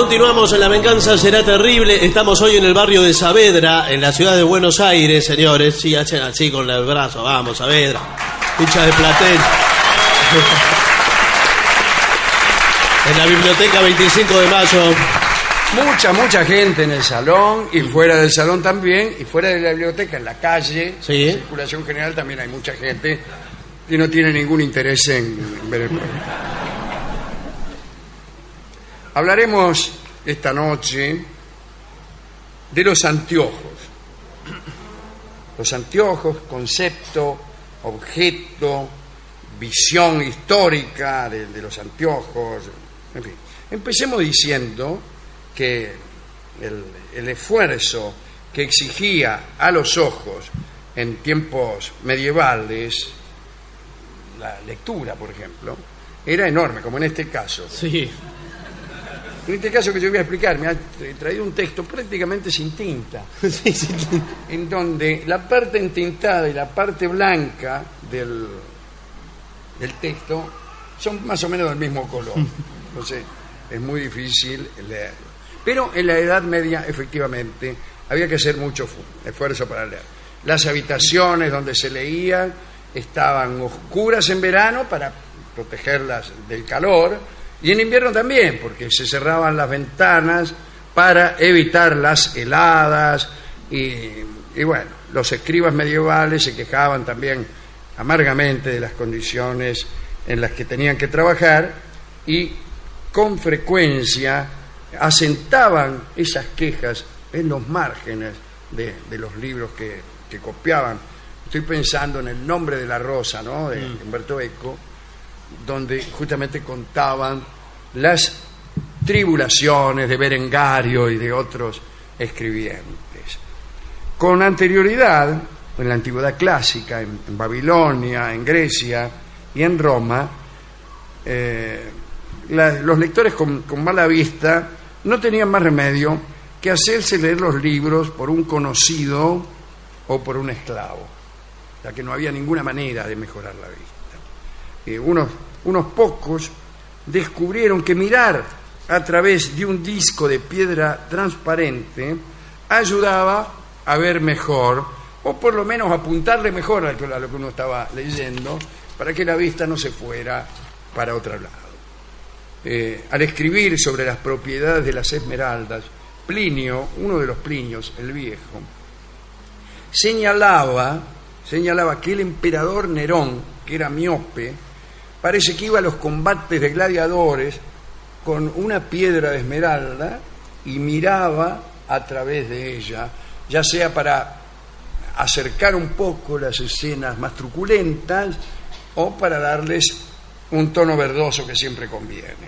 Continuamos en La Venganza Será Terrible. Estamos hoy en el barrio de Saavedra, en la ciudad de Buenos Aires, señores. Sí, hacen así con el brazo. Vamos, Saavedra. Hincha de Platense. En la biblioteca 25 de Mayo. Mucha gente en el salón y fuera del salón también, y fuera de la biblioteca, en la calle, Sí. en circulación general también hay mucha gente y no tiene ningún interés en ver el programa. Hablaremos esta noche de los anteojos. Los anteojos, concepto, objeto, visión histórica de los anteojos, en fin. Empecemos diciendo que el esfuerzo que exigía a los ojos en tiempos medievales, la lectura, por ejemplo, era enorme, como en este caso. Sí. En este caso que yo voy a explicar, me ha traído un texto prácticamente sin tinta, Sí, sí. en donde la parte entintada y la parte blanca del texto son más o menos del mismo color. Entonces es muy difícil leerlo. Pero en la Edad Media, efectivamente, había que hacer mucho esfuerzo para leer. Las habitaciones donde se leía estaban oscuras en verano para protegerlas del calor, y en invierno también, porque se cerraban las ventanas para evitar las heladas. Y bueno, los escribas medievales se quejaban también amargamente de las condiciones en las que tenían que trabajar, y con frecuencia asentaban esas quejas en los márgenes de los libros que copiaban. Estoy pensando en El nombre de la rosa, ¿no?, de Humberto Eco, donde justamente contaban las tribulaciones de Berengario y de otros escribientes. Con anterioridad, en la antigüedad clásica, en Babilonia, en Grecia y en Roma, los lectores con mala vista no tenían más remedio que hacerse leer los libros por un conocido o por un esclavo, ya que no había ninguna manera de mejorar la vista. Unos pocos descubrieron que mirar a través de un disco de piedra transparente ayudaba a ver mejor, o por lo menos apuntarle mejor a lo que uno estaba leyendo, para que la vista no se fuera para otro lado. Al escribir sobre las propiedades de las esmeraldas, Plinio, uno de los Plinios, el viejo, señalaba que el emperador Nerón, que era miope, parece que iba a los combates de gladiadores con una piedra de esmeralda y miraba a través de ella, ya sea para acercar un poco las escenas más truculentas o para darles un tono verdoso que siempre conviene.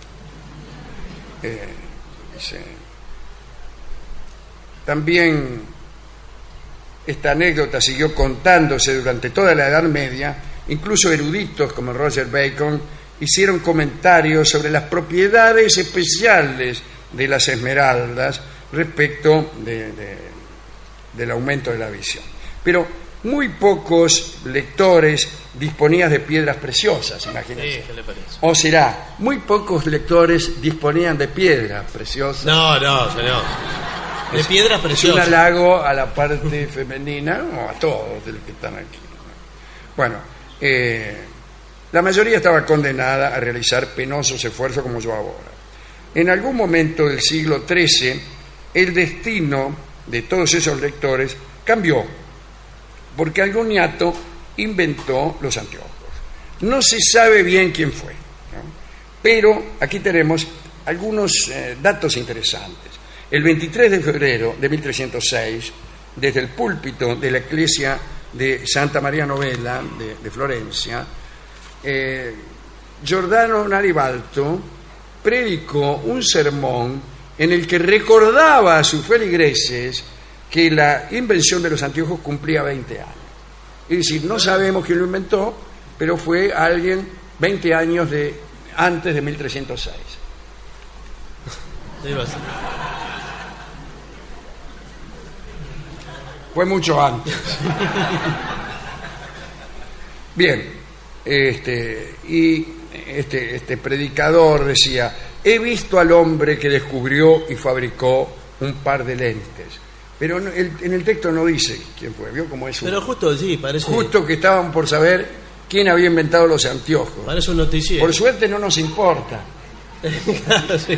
También esta anécdota siguió contándose durante toda la Edad Media. Incluso eruditos como Roger Bacon hicieron comentarios sobre las propiedades especiales de las esmeraldas respecto del aumento de la visión. Pero muy pocos lectores disponían de piedras preciosas, imagínense. Sí, ¿qué le parece? O será, muy pocos lectores disponían de piedras preciosas. No, señor. De piedras Es un preciosas. halago a la parte femenina, o a todos de los que están aquí. Bueno, la mayoría estaba condenada a realizar penosos esfuerzos como yo ahora. En algún momento del siglo XIII, el destino de todos esos lectores cambió, porque algún niato inventó los anteojos. No se sabe bien quién fue, ¿no? Pero aquí tenemos algunos datos interesantes. El 23 de febrero de 1306, desde el púlpito de la iglesia de Santa María Novella de Florencia, Giordano Naribalto predicó un sermón en el que recordaba a sus feligreses que la invención de los anteojos cumplía 20 años. Es decir, no sabemos quién lo inventó, pero fue alguien 20 años antes de 1306. Fue mucho antes. Bien, este predicador decía: he visto al hombre que descubrió y fabricó un par de lentes. Pero en el texto no dice quién fue. ¿Vio cómo es? Pero justo, sí, parece... Justo que estaban por saber quién había inventado los anteojos. Parece un noticiero. Por suerte no nos importa. Claro, sí.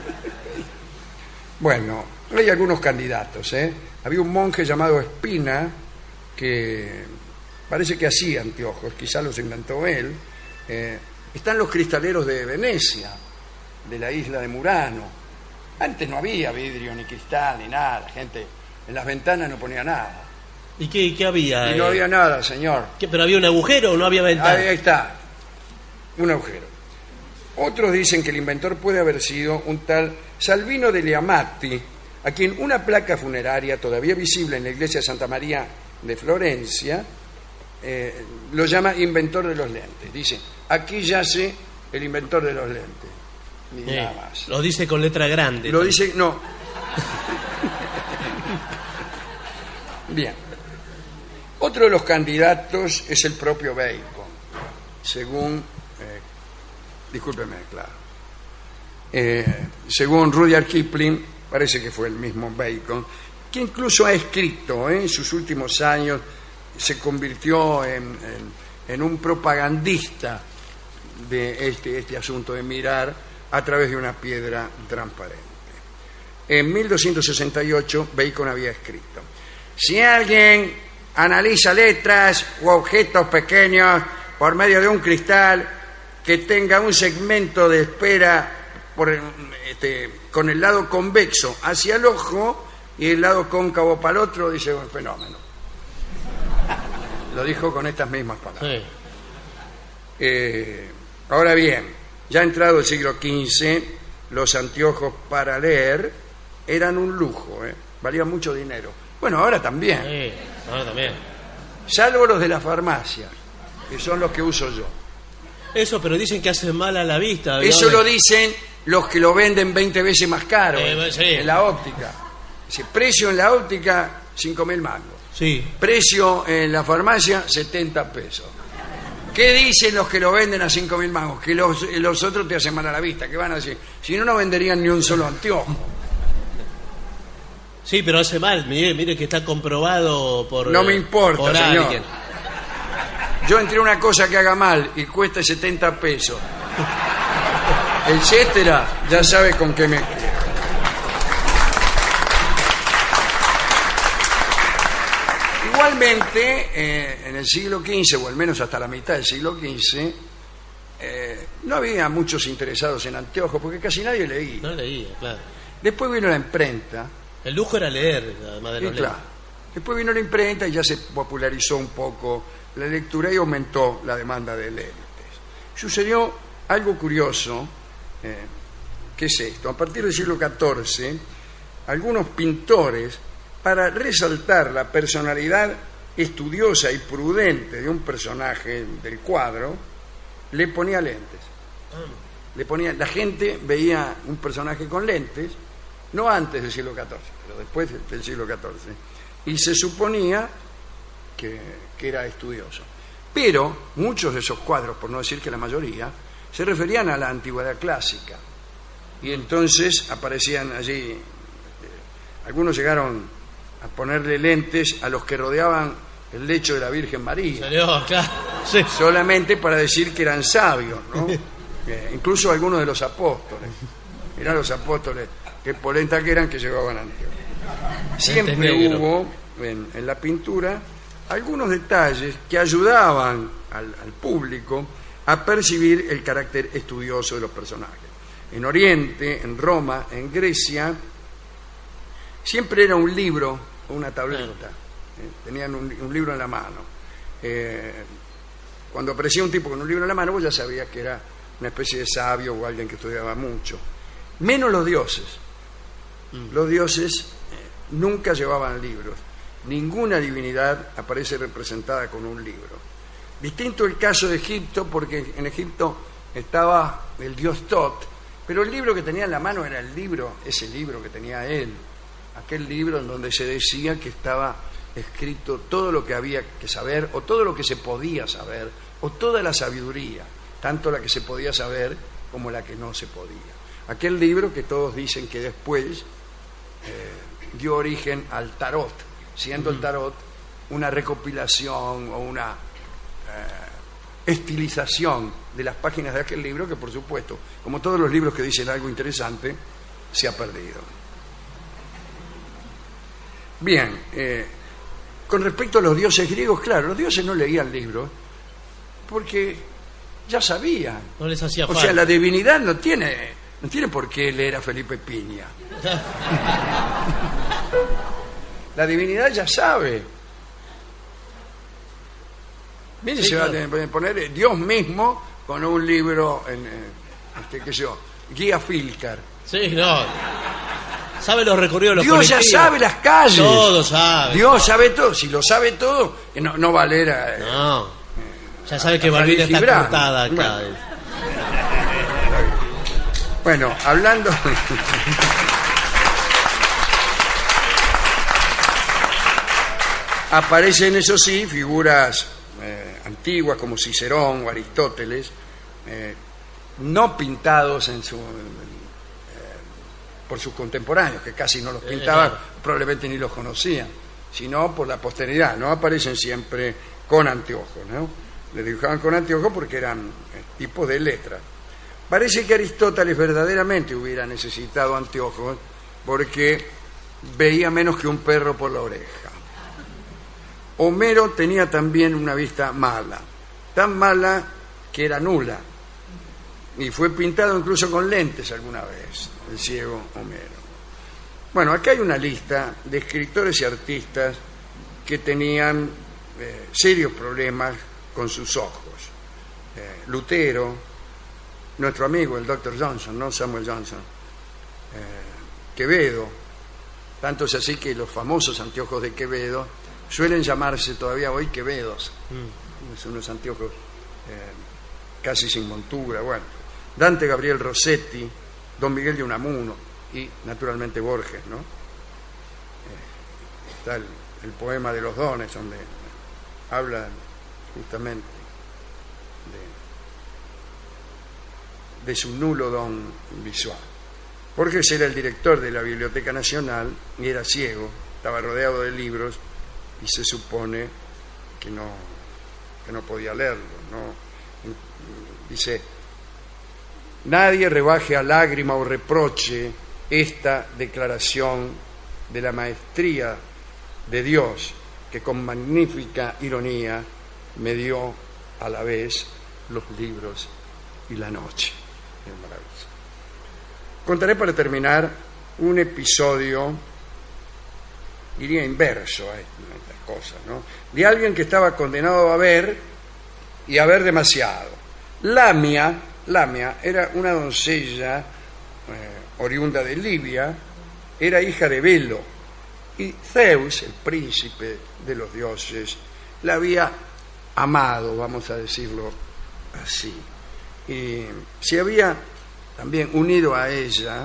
Bueno, hay algunos candidatos, ¿eh? Había un monje llamado Espina que parece que hacía anteojos, quizá los inventó él. Están los cristaleros de Venecia, de la isla de Murano. Antes no había vidrio, ni cristal, ni nada. La gente en las ventanas no ponía nada. ¿Y qué había? Y no había nada, señor. ¿Pero había un agujero o no había ventana? Ahí está, un agujero. Otros dicen que el inventor puede haber sido un tal Salvino de Leamatti, a quien una placa funeraria todavía visible en la iglesia de Santa María de Florencia lo llama inventor de los lentes. Dice, aquí yace el inventor de los lentes. Ni nada más. Lo dice con letra grande. Lo dice, no. Bien. Otro de los candidatos es el propio Bacon, según... discúlpeme, claro. Según Rudyard Kipling, parece que fue el mismo Bacon, que incluso ha escrito, en sus últimos años, se convirtió en un propagandista de este asunto de mirar a través de una piedra transparente. En 1268, Bacon había escrito: si alguien analiza letras u objetos pequeños por medio de un cristal que tenga un segmento de esfera con el lado convexo hacia el ojo y el lado cóncavo para el otro, dice un fenómeno. Lo dijo con estas mismas palabras. Sí. Ahora bien, ya entrado el siglo XV, los anteojos para leer eran un lujo, valían mucho dinero. Bueno, ahora también. Sí, ahora también. Salvo los de la farmacia, que son los que uso yo. Eso, pero dicen que hacen mal a la vista. Eso lo dicen los que lo venden 20 veces más caro sí. En la óptica. Dice, precio en la óptica, 5.000 mangos. Sí. Precio en la farmacia, 70 pesos. ¿Qué dicen los que lo venden a 5.000 mangos? Que los otros te hacen mal a la vista. ¿Qué van a decir? Si no, no venderían ni un solo anteojo. Sí, pero hace mal. Mire que está comprobado por... No me importa, por señor. alguien. Yo entré una cosa que haga mal y cuesta 70 pesos, etcétera, ya sabe con qué me quedo. Igualmente, en el siglo XV, o al menos hasta la mitad del siglo XV, no había muchos interesados en anteojos, porque casi nadie leía. No leía, claro. Después vino la imprenta. El lujo era leer, además de los Claro. Después vino la imprenta y ya se popularizó un poco la lectura y aumentó la demanda de lentes. Sucedió algo curioso, ¿qué es esto? A partir del siglo XIV, algunos pintores, para resaltar la personalidad estudiosa y prudente de un personaje del cuadro, le ponía lentes. La gente veía un personaje con lentes, no antes del siglo XIV, pero después del siglo XIV, y se suponía que era estudioso. Pero muchos de esos cuadros, por no decir que la mayoría, se referían a la antigüedad clásica. Y entonces aparecían allí, algunos llegaron a ponerle lentes a los que rodeaban el lecho de la Virgen María. Salió, claro. Sí. Solamente para decir que eran sabios, ¿no? Incluso algunos de los apóstoles. Mirá los apóstoles, qué polenta que eran, que llevaban anteojos. Siempre hubo en la pintura algunos detalles que ayudaban al público a percibir el carácter estudioso de los personajes. En Oriente, en Roma, en Grecia, siempre era un libro o una tableta. Tenían un libro en la mano. Cuando aparecía un tipo con un libro en la mano, vos ya sabías que era una especie de sabio o alguien que estudiaba mucho. Menos los dioses. Los dioses nunca llevaban libros. Ninguna divinidad aparece representada con un libro. Distinto el caso de Egipto, porque en Egipto estaba el dios Tot, pero el libro que tenía en la mano era ese libro que tenía él, aquel libro en donde se decía que estaba escrito todo lo que había que saber, o todo lo que se podía saber, o toda la sabiduría, tanto la que se podía saber como la que no se podía. Aquel libro que todos dicen que después dio origen al tarot, siendo el tarot una recopilación o una estilización de las páginas de aquel libro que, por supuesto, como todos los libros que dicen algo interesante, se ha perdido. Bien, con respecto a los dioses griegos, claro, los dioses no leían libros porque ya sabían. No les hacía falta. O sea, la divinidad no tiene por qué leer a Felipe Piña. La divinidad ya sabe. Mire, Sí, se claro. va a poner Dios mismo con un libro qué sé yo, Guía Filcar. Sí, no. Sabe los recorridos de los Dios ya colectivos. sabe las calles. Todo sabe. Dios sabe todo. Si lo sabe todo, no va a leer a... No. Ya sabe que a Malvina está Gibran. cortada acá. Bueno, hablando... Aparecen, eso sí, figuras antiguas como Cicerón o Aristóteles, no pintados por sus contemporáneos, que casi no los pintaban, claro. probablemente ni los conocían, sino por la posteridad, ¿no? Aparecen siempre con anteojos, ¿no? Le dibujaban con anteojos porque eran tipos de letras. Parece que Aristóteles verdaderamente hubiera necesitado anteojos porque veía menos que un perro por la oreja. Homero tenía también una vista mala, tan mala que era nula, y fue pintado incluso con lentes alguna vez, el ciego Homero. Bueno, acá hay una lista de escritores y artistas que tenían serios problemas con sus ojos. Lutero, nuestro amigo el Dr. Johnson, ¿no? Samuel Johnson, Quevedo, tanto es así que los famosos anteojos de Quevedo suelen llamarse todavía hoy Quevedos. Son unos anteojos casi sin montura. Bueno, Dante Gabriel Rossetti, Don Miguel de Unamuno y naturalmente Borges, ¿no? Está el poema de los dones, donde habla justamente de su nulo don visual. Borges era el director de la Biblioteca Nacional y era ciego, estaba rodeado de libros y se supone que no podía leerlo, ¿no? Dice: nadie rebaje a lágrima o reproche esta declaración de la maestría de Dios, que con magnífica ironía me dio a la vez los libros y la noche. Es maravilloso. Contaré para terminar un episodio, diría inverso a estas cosas, ¿no? De alguien que estaba condenado a ver y a ver demasiado. Lamia era una doncella oriunda de Libia, era hija de Belo, y Zeus, el príncipe de los dioses, la había amado, vamos a decirlo así, y se había también unido a ella,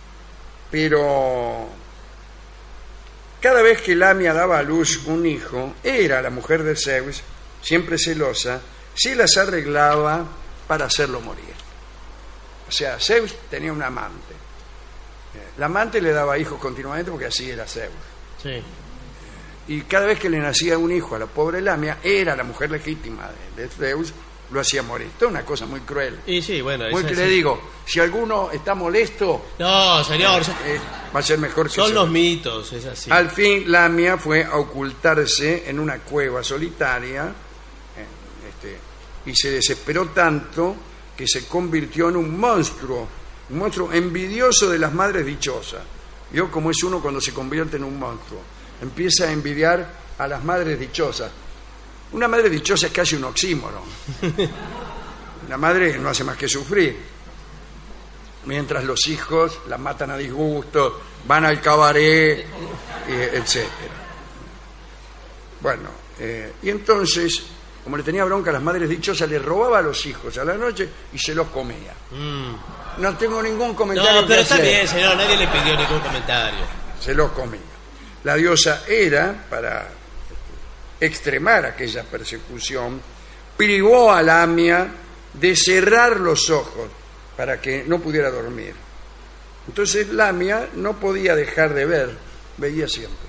pero cada vez que Lamia daba a luz un hijo, era la mujer de Zeus, siempre celosa, se las arreglaba para hacerlo morir. O sea, Zeus tenía un amante. La amante le daba hijos continuamente porque así era Zeus. Sí. Y cada vez que le nacía un hijo a la pobre Lamia, era la mujer legítima de Zeus, lo hacía morir. Esto es una cosa muy cruel. Y sí, bueno. Muy es que así. le digo, si alguno está molesto, No, señor. va a ser mejor que Son Zeus. los mitos, es así. Al fin, Lamia fue a ocultarse en una cueva solitaria y se desesperó tanto que se convirtió en un monstruo envidioso de las madres dichosas. ¿Vio cómo es uno cuando se convierte en un monstruo? Empieza a envidiar a las madres dichosas. Una madre dichosa es casi un oxímoron. La madre no hace más que sufrir, mientras los hijos la matan a disgusto, van al cabaret, etc. Bueno, y entonces, como le tenía bronca a las madres dichosas, le robaba a los hijos a la noche y se los comía. No tengo ningún comentario. No, pero que está hacer. bien, señor. Nadie le pidió ningún comentario. Se los comía. La diosa Hera, para extremar aquella persecución, privó a Lamia de cerrar los ojos para que no pudiera dormir. Entonces Lamia no podía dejar de ver, veía siempre.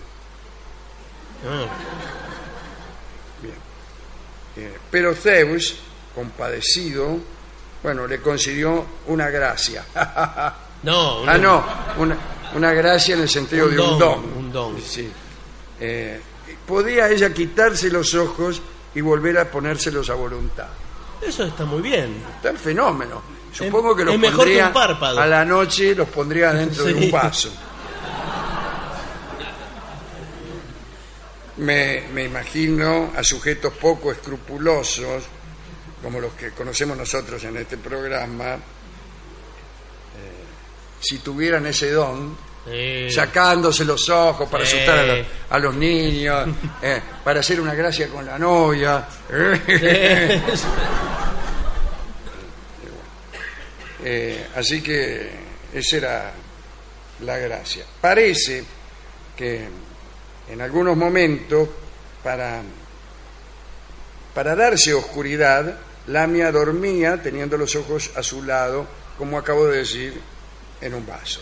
Bien. Pero Zeus, compadecido, bueno, le concedió una gracia. No, una gracia en el sentido de un don. Un don. Sí. Podía ella quitarse los ojos y volver a ponérselos a voluntad. Eso está muy bien. Está el fenómeno. Supongo que los es mejor pondría que un párpado. a la noche, los pondría dentro de un vaso. Me imagino a sujetos poco escrupulosos, como los que conocemos nosotros en este programa, si tuvieran ese don, sacándose los ojos para asustar a los niños, para hacer una gracia con la novia. Así que esa era la gracia. Parece que en algunos momentos, para darse oscuridad, Lamia dormía teniendo los ojos a su lado, como acabo de decir, en un vaso.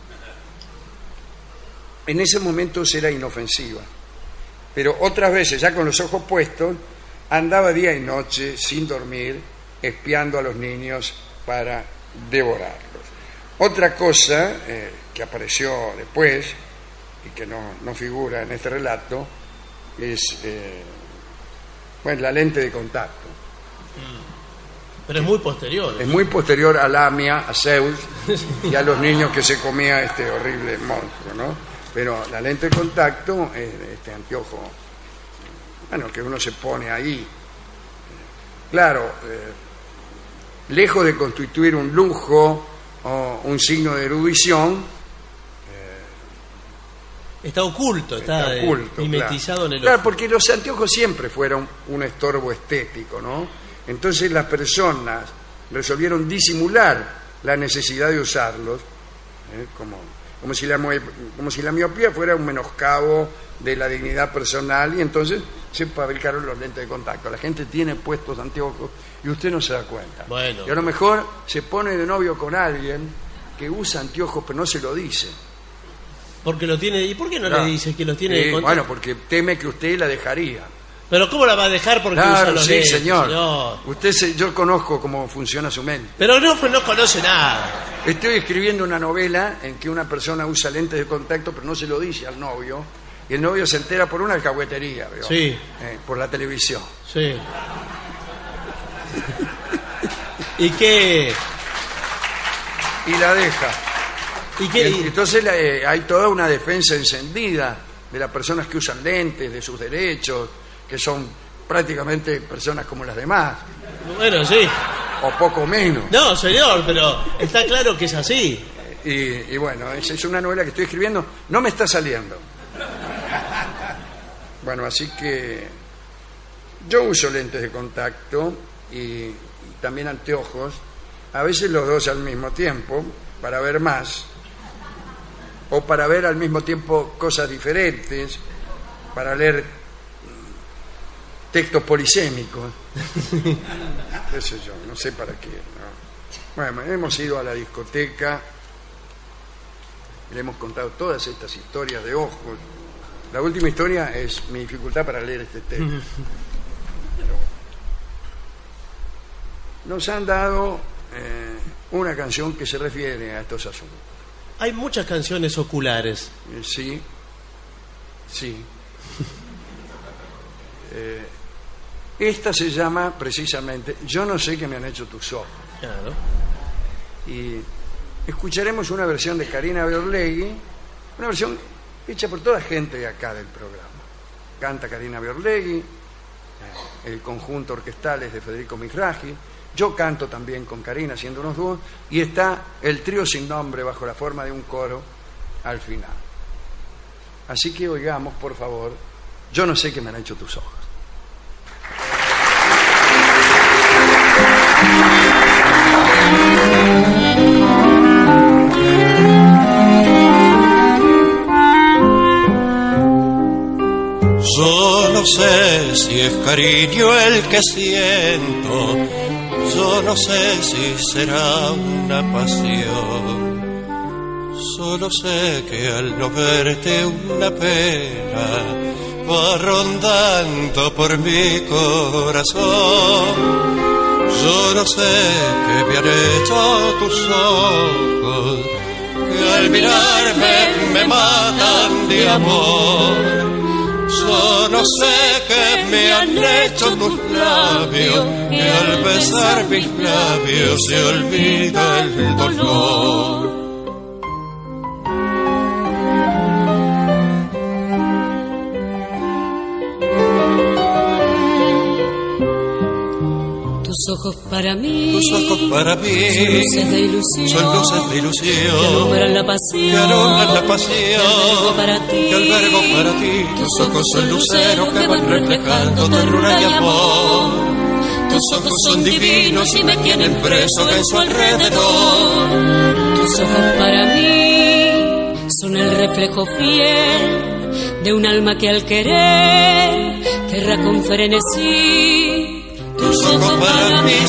En ese momento era inofensiva, pero otras veces, ya con los ojos puestos, andaba día y noche sin dormir, espiando a los niños para devorarlos. Otra cosa que apareció después y que no figura en este relato es la lente de contacto. Pero es muy posterior. Es muy posterior a Lamia, a Zeus y a los niños que se comía este horrible monstruo, ¿no? Pero la lente de contacto es este anteojo, que uno se pone ahí. Claro, lejos de constituir un lujo o un signo de erudición, está oculto, está mimetizado, claro. En el ojo. Claro, porque los anteojos siempre fueron un estorbo estético, ¿no? Entonces las personas resolvieron disimular la necesidad de usarlos, como si la miopía fuera un menoscabo de la dignidad personal, y entonces se fabricaron los lentes de contacto. La gente tiene puestos anteojos y usted no se da cuenta. Bueno. Y a lo mejor se pone de novio con alguien que usa anteojos pero no se lo dice. Porque lo tiene. ¿Y por qué no le dice que los tiene de contacto? Bueno, porque teme que usted la dejaría. Pero ¿cómo la va a dejar porque usa los lentes? Señor. Yo conozco cómo funciona su mente. Pero no conoce nada. Estoy escribiendo una novela en que una persona usa lentes de contacto pero no se lo dice al novio, y el novio se entera por una alcahuetería, ¿veo? Sí. Por la televisión. Sí. ¿Y qué? Y la deja. ¿Y qué? Entonces hay toda una defensa encendida de las personas que usan lentes, de sus derechos, que son prácticamente personas como las demás. Bueno, sí. O poco menos. No, señor, pero está claro que es así. Y bueno, es una novela que estoy escribiendo. No me está saliendo. Bueno, así que yo uso lentes de contacto y también anteojos, a veces los dos al mismo tiempo, para ver más, o para ver al mismo tiempo cosas diferentes, para leer textos polisémicos. Qué sé yo, no sé para qué, ¿no? Bueno, hemos ido a la discoteca, le hemos contado todas estas historias de ojos. La última historia es mi dificultad para leer este texto. Pero nos han dado una canción que se refiere a estos asuntos. Hay muchas canciones oculares. Sí. Esta se llama precisamente Yo no sé qué me han hecho tus ojos. Claro. Y escucharemos una versión de Karina Biorlegui, una versión hecha por toda gente de acá del programa. Canta Karina Biorlegui, el conjunto orquestal es de Federico Mizrahi, yo canto también con Karina haciendo unos dúos, y está el trío sin nombre bajo la forma de un coro al final. Así que oigamos, por favor, Yo no sé qué me han hecho tus ojos. Yo no sé si es cariño el que siento, yo no sé si será una pasión. Solo sé que al no verte una pena va rondando por mi corazón. Solo sé que me han hecho tus ojos, que al mirarme me matan de amor. Solo sé que me han hecho tus labios, que al besar mis labios se olvida el dolor. Tus ojos para mí, tus ojos para mí, son luces de ilusión, son luces de ilusión, que alumbran la pasión, que alumbran la pasión, que albergo para ti. Tus ojos son luceros que van reflejando ternura y amor. Tus ojos son divinos y me tienen preso en su alrededor. Tus ojos para mí son el reflejo fiel de un alma que al querer querrá con frenesí. Tus ojos para mí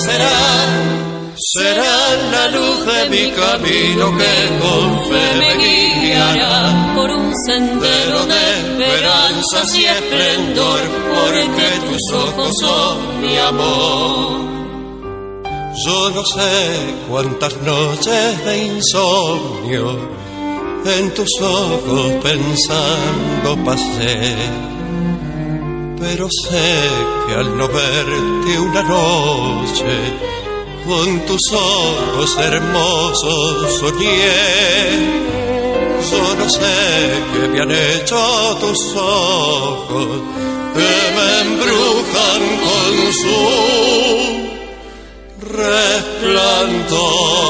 serán la luz de mi camino que con fe me guiará por un sendero de esperanzas y esplendor, porque tus ojos son mi amor. Yo no sé cuántas noches de insomnio en tus ojos pensando pasé, pero sé que al no verte una noche con tus ojos hermosos soñé. Solo sé que me han hecho tus ojos, que me embrujan con su resplandor.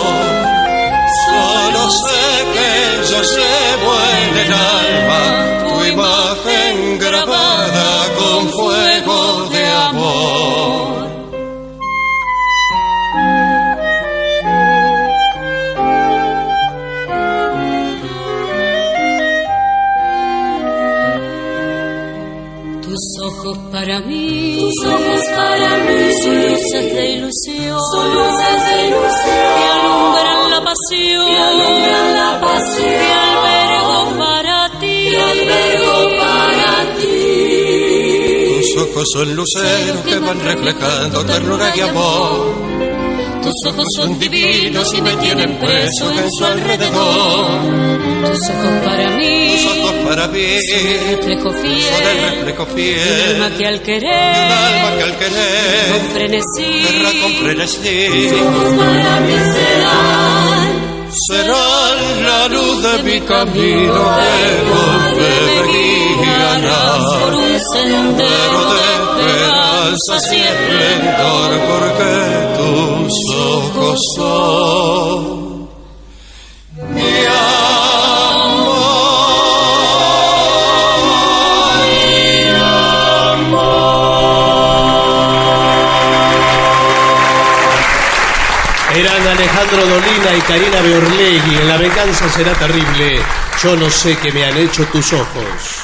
Solo sé que yo llevo en el alma tu imagen grabada con fuego de amor. Tus ojos para mí, son luces de ilusión, que alumbran la pasión, que albergo para ti. Tus ojos son luceros que van reflejando ternura y amor. Tus ojos son divinos y me tienen preso en su alrededor. Tus ojos para mí, son el reflejo fiel de un alma que al querer con frenesí. Tus ojos para mí serán la luz de mi camino que con fe me guiará por un sendero de esperanzas y esplendor, porque tus ojos son mi amor. Eran Alejandro Dolina y Karina Beorlegui en La venganza será terrible. Yo no sé qué me han hecho tus ojos.